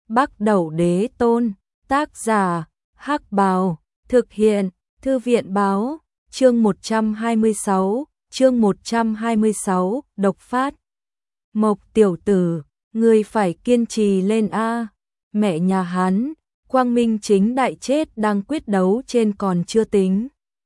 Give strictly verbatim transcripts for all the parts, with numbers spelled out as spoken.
Bắc Đẩu Đế Tôn, tác giả, Hắc Bào, thực hiện, Thư viện báo, chương một trăm hai mươi sáu, chương một trăm hai mươi sáu, độc phát. Mộc tiểu tử, ngươi phải kiên trì lên a. Mẹ nhà hắn, quang minh chính đại chết đang quyết đấu trên còn chưa tính.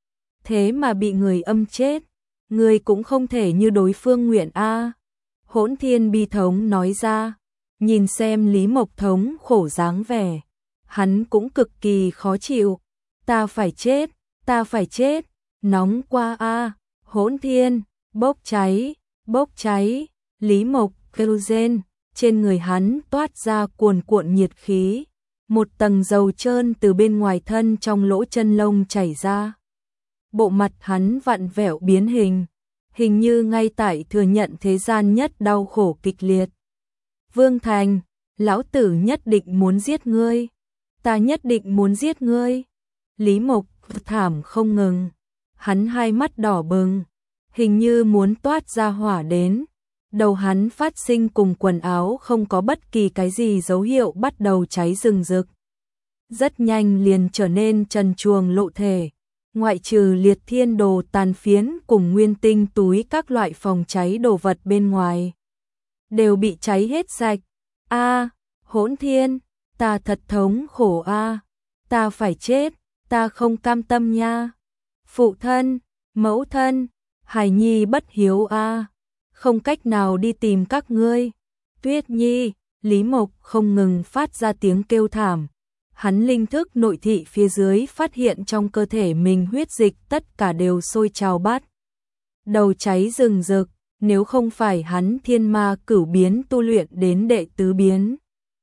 Thế mà bị người âm chết, ngươi cũng không thể như đối phương nguyện a. Hỗn Thiên bi thống nói ra, nhìn xem Lý Mộc thống khổ dáng vẻ, hắn cũng cực kỳ khó chịu. Ta phải chết, ta phải chết, nóng qua a. Hỗn Thiên, bốc cháy, bốc cháy, Lý Mộc kêu rên, trên người hắn toát ra cuồn cuộn nhiệt khí, một tầng dầu trơn từ bên ngoài thân trong lỗ chân lông chảy ra. Bộ mặt hắn vặn vẹo biến hình, hình như ngay tại thừa nhận thế gian nhất đau khổ kịch liệt. Vương Thành, lão tử nhất định muốn giết ngươi, ta nhất định muốn giết ngươi. Lý Mộc thảm không ngừng, hắn hai mắt đỏ bừng, hình như muốn toát ra hỏa đến. Đầu hắn phát sinh cùng quần áo không có bất kỳ cái gì dấu hiệu bắt đầu cháy rừng rực. Rất nhanh liền trở nên trần truồng lộ thể, ngoại trừ liệt thiên đồ tàn phiến cùng nguyên tinh túi các loại phòng cháy đồ vật bên ngoài, đều bị cháy hết sạch. A, Hỗn Thiên, ta thật thống khổ a, ta phải chết, ta không cam tâm nha. Phụ thân, mẫu thân, hài nhi bất hiếu a, không cách nào đi tìm các ngươi. Tuyết Nhi, Lý Mộc không ngừng phát ra tiếng kêu thảm. Hắn linh thức nội thị phía dưới phát hiện trong cơ thể mình huyết dịch tất cả đều sôi trào bát đầu cháy rừng rực, nếu không phải hắn thiên ma cửu biến tu luyện đến đệ tứ biến,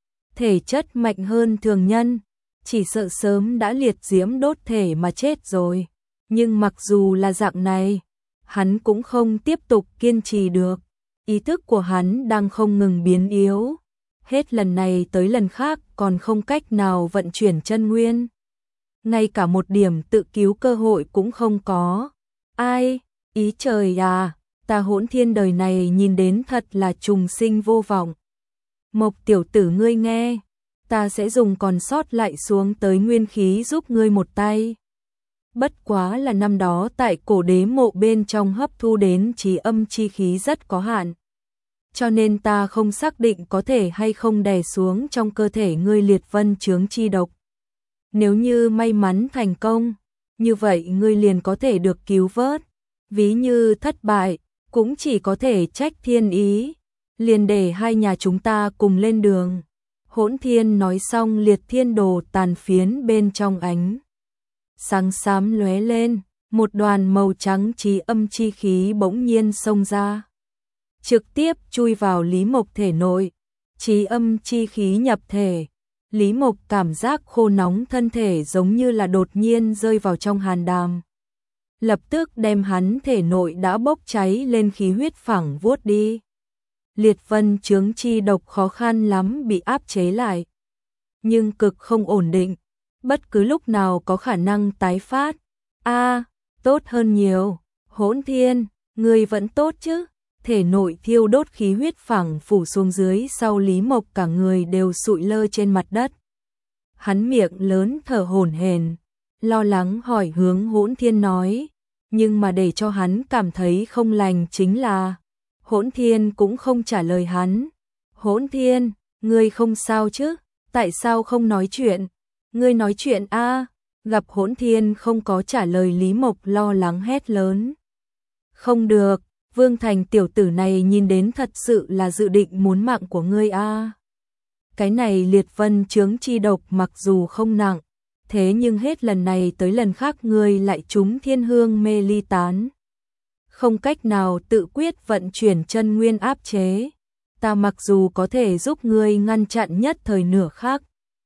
thể chất mạnh hơn thường nhân, chỉ sợ sớm đã liệt diễm đốt thể mà chết rồi. Nhưng mặc dù là dạng này, hắn cũng không tiếp tục kiên trì được. Ý thức của hắn đang không ngừng biến yếu, hết lần này tới lần khác còn không cách nào vận chuyển chân nguyên, ngay cả một điểm tự cứu cơ hội cũng không có. Ai, ý trời à, ta Hỗn Thiên đời này nhìn đến thật là trùng sinh vô vọng. Mộc tiểu tử ngươi nghe, ta sẽ dùng còn sót lại xuống tới nguyên khí giúp ngươi một tay. Bất quá là năm đó tại cổ đế mộ bên trong hấp thu đến trí âm chi khí rất có hạn, cho nên ta không xác định có thể hay không đè xuống trong cơ thể ngươi liệt vân chướng chi độc. Nếu như may mắn thành công, như vậy ngươi liền có thể được cứu vớt. Ví như thất bại, cũng chỉ có thể trách thiên ý, liền để hai nhà chúng ta cùng lên đường. Hỗn Thiên nói xong, liệt thiên đồ tàn phiến bên trong ánh sáng xám lóe lên, một đoàn màu trắng trí âm chi khí bỗng nhiên xông ra, trực tiếp chui vào Lý Mộc thể nội. Trí âm chi khí nhập thể, Lý Mộc cảm giác khô nóng thân thể giống như là đột nhiên rơi vào trong hàn đàm, lập tức đem hắn thể nội đã bốc cháy lên khí huyết phẳng vuốt đi. Liệt vân chướng chi độc khó khăn lắm bị áp chế lại, nhưng cực không ổn định, bất cứ lúc nào có khả năng tái phát. A, tốt hơn nhiều. Hỗn Thiên, ngươi vẫn tốt chứ? Thể nội thiêu đốt khí huyết phẳng phủ xuống dưới sau, Lý Mộc cả người đều sụi lơ trên mặt đất. Hắn miệng lớn thở hổn hển, lo lắng hỏi hướng Hỗn Thiên nói, nhưng mà để cho hắn cảm thấy không lành chính là Hỗn Thiên cũng không trả lời hắn. Hỗn Thiên, ngươi không sao chứ? Tại sao không nói chuyện? Ngươi nói chuyện a. Gặp Hỗn Thiên không có trả lời, Lý Mộc lo lắng hét lớn. Không được, Vương Thành tiểu tử này nhìn đến thật sự là dự định muốn mạng của ngươi a. Cái này liệt vân chướng chi độc mặc dù không nặng, thế nhưng hết lần này tới lần khác ngươi lại trúng thiên hương mê ly tán, không cách nào tự quyết vận chuyển chân nguyên áp chế. Ta mặc dù có thể giúp ngươi ngăn chặn nhất thời nửa khắc,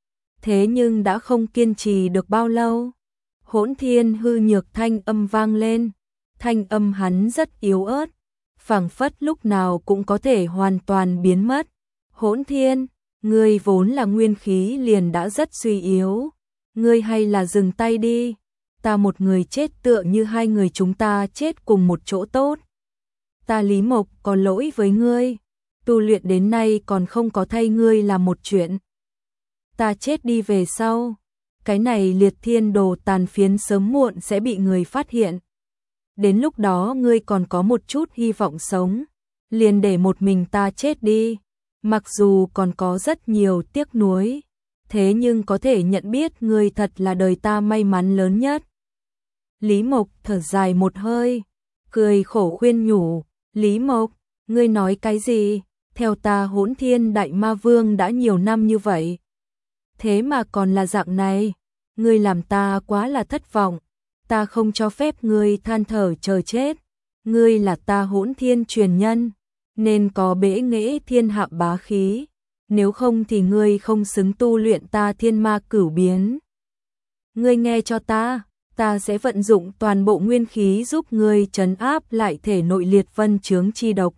thế nhưng đã không kiên trì được bao lâu. Hỗn Thiên hư nhược thanh âm vang lên, thanh âm hắn rất yếu ớt, phảng phất lúc nào cũng có thể hoàn toàn biến mất. Hỗn Thiên, ngươi vốn là nguyên khí liền đã rất suy yếu, ngươi hay là dừng tay đi, ta một người chết tựa như hai người chúng ta chết cùng một chỗ tốt. Ta Lý Mộc có lỗi với ngươi, tu luyện đến nay còn không có thay ngươi làm một chuyện. ta chết đi về sau, cái này liệt thiên đồ tàn phiến sớm muộn sẽ bị người phát hiện. Đến lúc đó ngươi còn có một chút hy vọng sống, liền để một mình ta chết đi, mặc dù còn có rất nhiều tiếc nuối, thế nhưng có thể nhận biết ngươi thật là đời ta may mắn lớn nhất. Lý Mộc thở dài một hơi, cười khổ khuyên nhủ, Lý Mộc, ngươi nói cái gì? Theo ta Hỗn Thiên Đại Ma Vương đã nhiều năm như vậy, thế mà còn là dạng này, ngươi làm ta quá là thất vọng, ta không cho phép ngươi than thở chờ chết, ngươi là ta Hỗn Thiên truyền nhân, nên có bẽ nghệ thiên hạ bá khí, nếu không thì ngươi không xứng tu luyện ta thiên ma cửu biến. Ngươi nghe cho ta, ta sẽ vận dụng toàn bộ nguyên khí giúp ngươi trấn áp lại thể nội liệt vân chướng chi độc.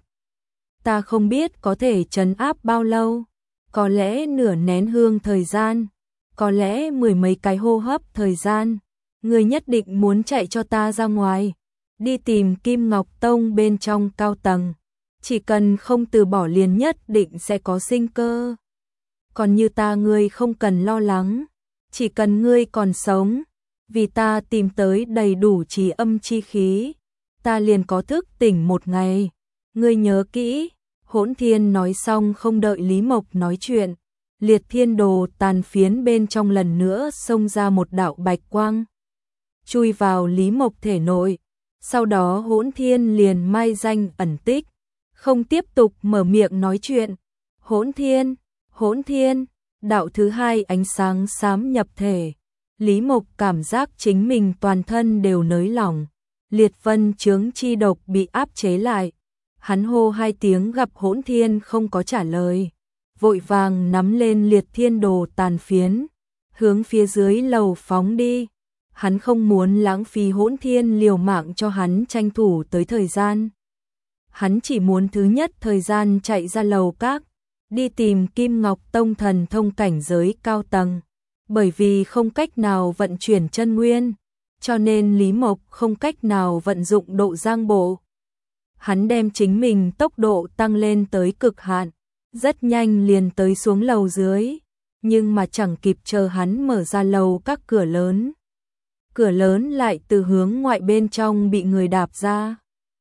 Ta không biết có thể trấn áp bao lâu, có lẽ nửa nén hương thời gian, có lẽ mười mấy cái hô hấp thời gian, ngươi nhất định muốn chạy cho ta ra ngoài, đi tìm Kim Ngọc Tông bên trong cao tầng, chỉ cần không từ bỏ liền nhất định sẽ có sinh cơ. Còn như ta ngươi không cần lo lắng, chỉ cần ngươi còn sống, vì ta tìm tới đầy đủ trí âm chi khí, ta liền có thức tỉnh một ngày, ngươi nhớ kỹ. Hỗn Thiên nói xong không đợi Lý Mộc nói chuyện, liệt thiên đồ tàn phiến bên trong lần nữa xông ra một đạo bạch quang, chui vào Lý Mộc thể nội, sau đó Hỗn Thiên liền mai danh ẩn tích, không tiếp tục mở miệng nói chuyện. Hỗn Thiên, Hỗn Thiên, đạo thứ hai ánh sáng xám nhập thể, Lý Mộc cảm giác chính mình toàn thân đều nới lỏng, liệt vân chướng chi độc bị áp chế lại. Hắn hô hai tiếng gặp Hỗn Thiên không có trả lời, vội vàng nắm lên liệt thiên đồ tàn phiến, hướng phía dưới lầu phóng đi. Hắn không muốn lãng phí Hỗn Thiên liều mạng cho hắn tranh thủ tới thời gian. Hắn chỉ muốn thứ nhất thời gian chạy ra lầu các, đi tìm Kim Ngọc Tông thần thông cảnh giới cao tầng. Bởi vì không cách nào vận chuyển chân nguyên, cho nên Lý Mộc không cách nào vận dụng độ giang bộ. Hắn đem chính mình tốc độ tăng lên tới cực hạn, rất nhanh liền tới xuống lầu dưới, nhưng mà chẳng kịp chờ hắn mở ra lầu các cửa lớn. Cửa lớn lại từ hướng ngoại bên trong bị người đạp ra.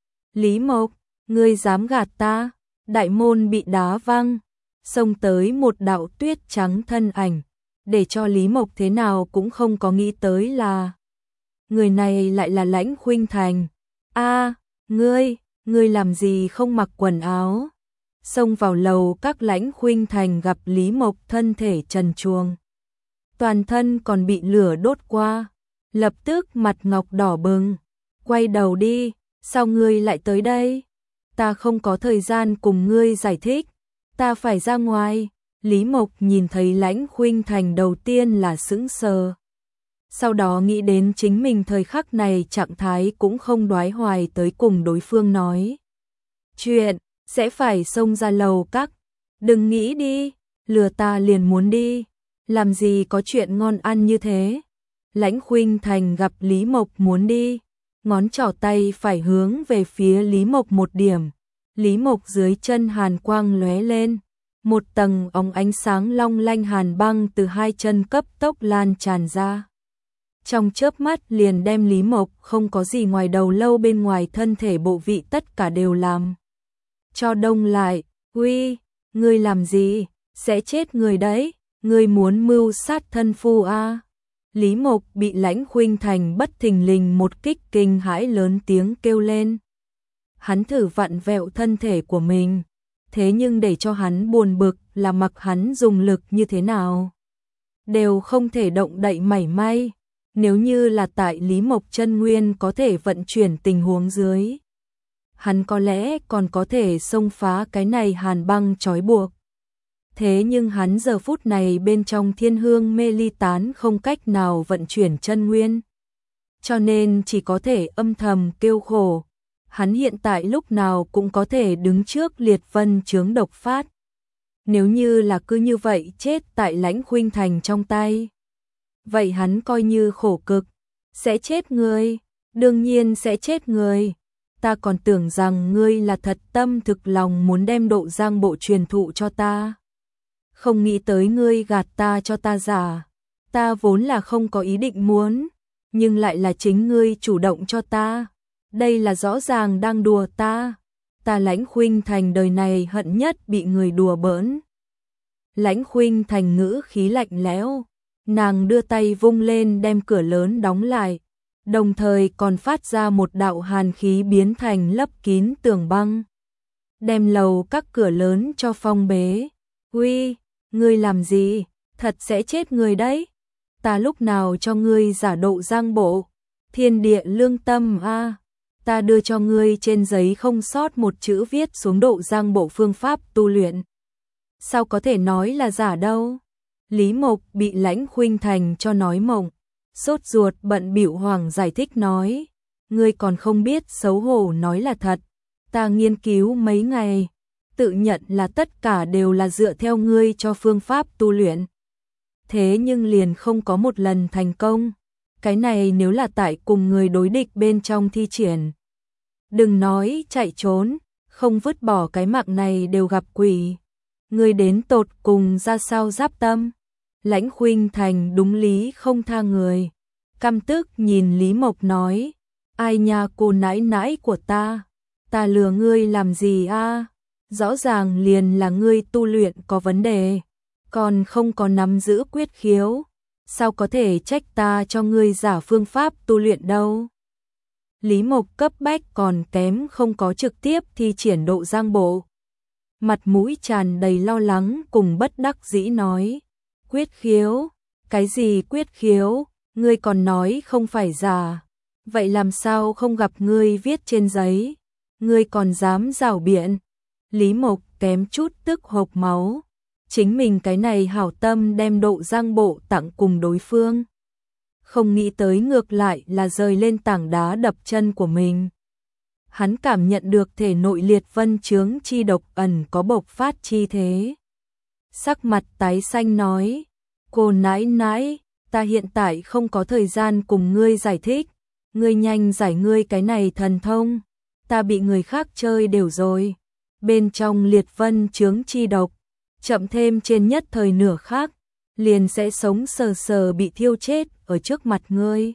Lý Mộc, ngươi dám gạt ta? Đại môn bị đá văng, xông tới một đạo tuyết trắng thân ảnh, để cho Lý Mộc thế nào cũng không có nghĩ tới là người này lại là Lãnh Khuynh Thành. A, ngươi, ngươi làm gì không mặc quần áo? Xông vào lầu các Lãnh Khuynh Thành gặp Lý Mộc thân thể trần truồng, toàn thân còn bị lửa đốt qua, lập tức mặt ngọc đỏ bừng, quay đầu đi, sao ngươi lại tới đây? Ta không có thời gian cùng ngươi giải thích, ta phải ra ngoài. Lý Mộc nhìn thấy Lãnh Khuynh Thành đầu tiên là sững sờ, sau đó nghĩ đến chính mình thời khắc này trạng thái cũng không đoái hoài tới cùng đối phương nói chuyện, sẽ phải xông ra lầu các. Đừng nghĩ đi, lừa ta liền muốn đi, làm gì có chuyện ngon ăn như thế. Lãnh Khuynh Thành gặp Lý Mộc muốn đi, ngón trỏ tay phải hướng về phía Lý Mộc một điểm, Lý Mộc dưới chân hàn quang lóe lên. Một tầng óng ánh sáng long lanh hàn băng từ hai chân cấp tốc lan tràn ra. Trong chớp mắt liền đem Lý Mộc không có gì ngoài đầu lâu bên ngoài thân thể bộ vị tất cả đều làm cho đông lại. Uy, ngươi làm gì? Sẽ chết người đấy, ngươi muốn mưu sát thân phu a? Lý Mộc bị Lãnh Khuynh Thành bất thình lình một kích kinh hãi lớn tiếng kêu lên. Hắn thử vặn vẹo thân thể của mình, thế nhưng để cho hắn buồn bực là mặc hắn dùng lực như thế nào, đều không thể động đậy mảy may. Nếu như là tại Lý Mộc chân nguyên có thể vận chuyển tình huống dưới, hắn có lẽ còn có thể xông phá cái này hàn băng trói buộc. Thế nhưng hắn giờ phút này bên trong thiên hương mê ly tán không cách nào vận chuyển chân nguyên, cho nên chỉ có thể âm thầm kêu khổ. Hắn hiện tại lúc nào cũng có thể đứng trước liệt vân chướng độc phát. Nếu như là cứ như vậy chết tại Lãnh Khuynh Thành trong tay, vậy hắn coi như khổ cực. Sẽ chết người, đương nhiên sẽ chết người. Ta còn tưởng rằng ngươi là thật tâm thực lòng muốn đem độ giang bộ truyền thụ cho ta. Không nghĩ tới ngươi gạt ta cho ta giả. Ta vốn là không có ý định muốn, nhưng lại là chính ngươi chủ động cho ta. Đây là rõ ràng đang đùa ta. Ta Lãnh Khuynh Thành đời này hận nhất bị người đùa bỡn. Lãnh Khuynh Thành ngữ khí lạnh lẽo, nàng đưa tay vung lên đem cửa lớn đóng lại, đồng thời còn phát ra một đạo hàn khí biến thành lấp kín tường băng, đem lầu các cửa lớn cho phong bế. Uy, ngươi làm gì? Thật sẽ chết người đấy. Ta lúc nào cho ngươi giả độ giang bộ? Thiên địa lương tâm a, à. Ta đưa cho ngươi trên giấy không sót một chữ viết xuống độ giang bộ phương pháp tu luyện. Sao có thể nói là giả đâu? Lý Mộc bị Lãnh Khuynh Thành cho nói mộng, sốt ruột bận bịu hoảng giải thích nói, ngươi còn không biết xấu hổ nói là thật. Ta nghiên cứu mấy ngày, tự nhận là tất cả đều là dựa theo ngươi cho phương pháp tu luyện. Thế nhưng liền không có một lần thành công. Cái này nếu là tại cùng người đối địch bên trong thi triển. Đừng nói chạy trốn, không vứt bỏ cái mạng này đều gặp quỷ. Ngươi đến tột cùng ra sao giáp tâm? Lãnh Khuynh Thành đúng lý không tha người. Căm tức nhìn Lý Mộc nói, ai nha cô nãi nãi của ta, ta lừa ngươi làm gì a? Rõ ràng liền là ngươi tu luyện có vấn đề, còn không có nắm giữ quyết khiếu, sao có thể trách ta cho ngươi giả phương pháp tu luyện đâu. Lý Mộc cấp bách còn kém không có trực tiếp thi triển độ giang bộ. Mặt mũi tràn đầy lo lắng cùng bất đắc dĩ nói, quyết khiếu, cái gì quyết khiếu, ngươi còn nói không phải giả, vậy làm sao không gặp ngươi viết trên giấy, ngươi còn dám rảo biện. Lý Mộc kém chút tức hộc máu, chính mình cái này hảo tâm đem độ giang bộ tặng cùng đối phương. Không nghĩ tới ngược lại là rời lên tảng đá đập chân của mình. Hắn cảm nhận được thể nội liệt vân chướng chi độc ẩn có bộc phát chi thế. Sắc mặt tái xanh nói, cô nãi nãi, ta hiện tại không có thời gian cùng ngươi giải thích, ngươi nhanh giải ngươi cái này thần thông, ta bị người khác chơi đều rồi. Bên trong liệt vân chướng chi độc, chậm thêm trên nhất thời nửa khác, liền sẽ sống sờ sờ bị thiêu chết ở trước mặt ngươi.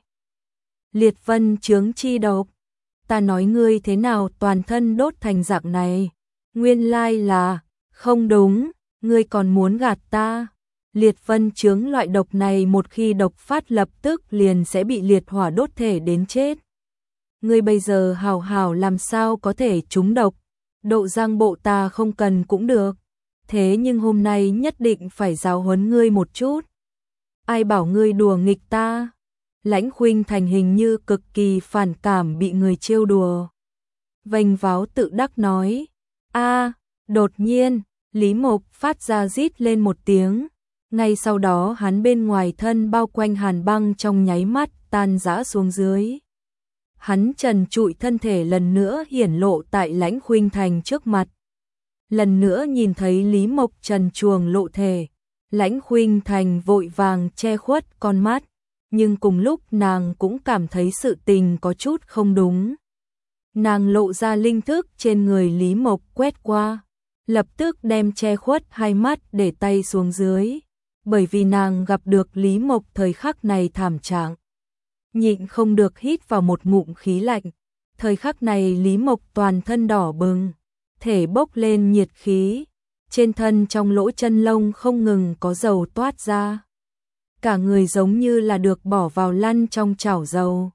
Liệt vân chướng chi độc, ta nói ngươi thế nào toàn thân đốt thành dạng này, nguyên lai là, không đúng, ngươi còn muốn gạt ta. Liệt vân chướng loại độc này một khi độc phát lập tức liền sẽ bị liệt hỏa đốt thể đến chết. Ngươi bây giờ hào hào làm sao có thể trúng độc, độ giang bộ ta không cần cũng được. Thế nhưng hôm nay nhất định phải giáo huấn ngươi một chút. Ai bảo ngươi đùa nghịch ta? Lãnh Khuynh Thành hình như cực kỳ phản cảm bị người trêu đùa. Vênh váo tự đắc nói, a, đột nhiên, Lý Mộc phát ra rít lên một tiếng. Ngay sau đó hắn bên ngoài thân bao quanh hàn băng trong nháy mắt tan rã xuống dưới. Hắn trần trụi thân thể lần nữa hiển lộ tại Lãnh Khuynh Thành trước mặt. Lần nữa nhìn thấy Lý Mộc trần truồng lộ thể, Lãnh Khuynh Thành vội vàng che khuất con mắt, nhưng cùng lúc nàng cũng cảm thấy sự tình có chút không đúng. Nàng lộ ra linh thức trên người Lý Mộc quét qua, lập tức đem che khuất hai mắt để tay xuống dưới, bởi vì nàng gặp được Lý Mộc thời khắc này thảm trạng. Nhịn không được hít vào một ngụm khí lạnh, thời khắc này Lý Mộc toàn thân đỏ bừng, thể bốc lên nhiệt khí, trên thân trong lỗ chân lông không ngừng có dầu toát ra. Cả người giống như là được bỏ vào lăn trong chảo dầu.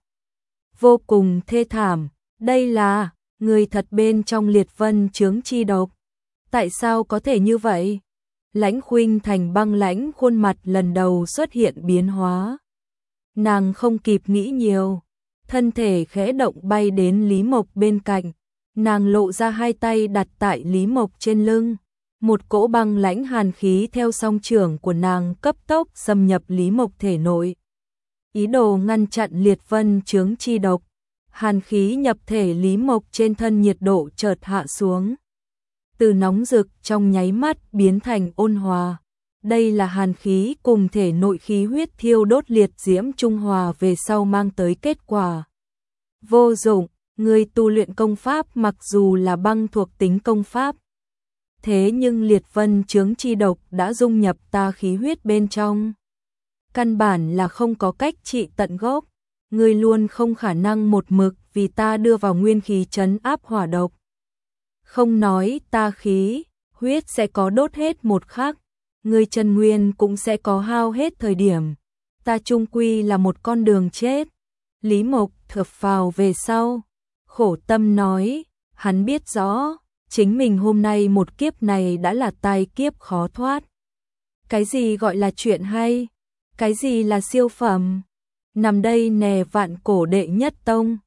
Vô cùng thê thảm, đây là, người thật bên trong liệt vân chướng chi độc. Tại sao có thể như vậy? Lãnh Khuynh Thành băng lãnh khuôn mặt lần đầu xuất hiện biến hóa. Nàng không kịp nghĩ nhiều, thân thể khẽ động bay đến Lý Mộc bên cạnh. Nàng lộ ra hai tay đặt tại Lý Mộc trên lưng. Một cỗ băng lãnh hàn khí theo song trưởng của nàng cấp tốc xâm nhập Lý Mộc thể nội. Ý đồ ngăn chặn liệt vân chướng chi độc. Hàn khí nhập thể Lý Mộc trên thân nhiệt độ chợt hạ xuống. Từ nóng rực trong nháy mắt biến thành ôn hòa. Đây là hàn khí cùng thể nội khí huyết thiêu đốt liệt diễm trung hòa về sau mang tới kết quả. Vô dụng, người tu luyện công pháp mặc dù là băng thuộc tính công pháp, Thế nhưng liệt vân chướng chi độc đã dung nhập ta khí huyết bên trong. Căn bản là không có cách trị tận gốc. Ngươi luôn không khả năng một mực vì ta đưa vào nguyên khí trấn áp hỏa độc. Không nói ta khí, huyết sẽ có đốt hết một khắc. Ngươi chân nguyên cũng sẽ có hao hết thời điểm. Ta chung quy là một con đường chết. Lý Mộc thở phào về sau. Khổ tâm nói, hắn biết rõ, chính mình hôm nay một kiếp này đã là tai kiếp khó thoát. Cái gì gọi là chuyện hay? Cái gì là siêu phẩm? Nằm đây nè vạn cổ đệ nhất tông,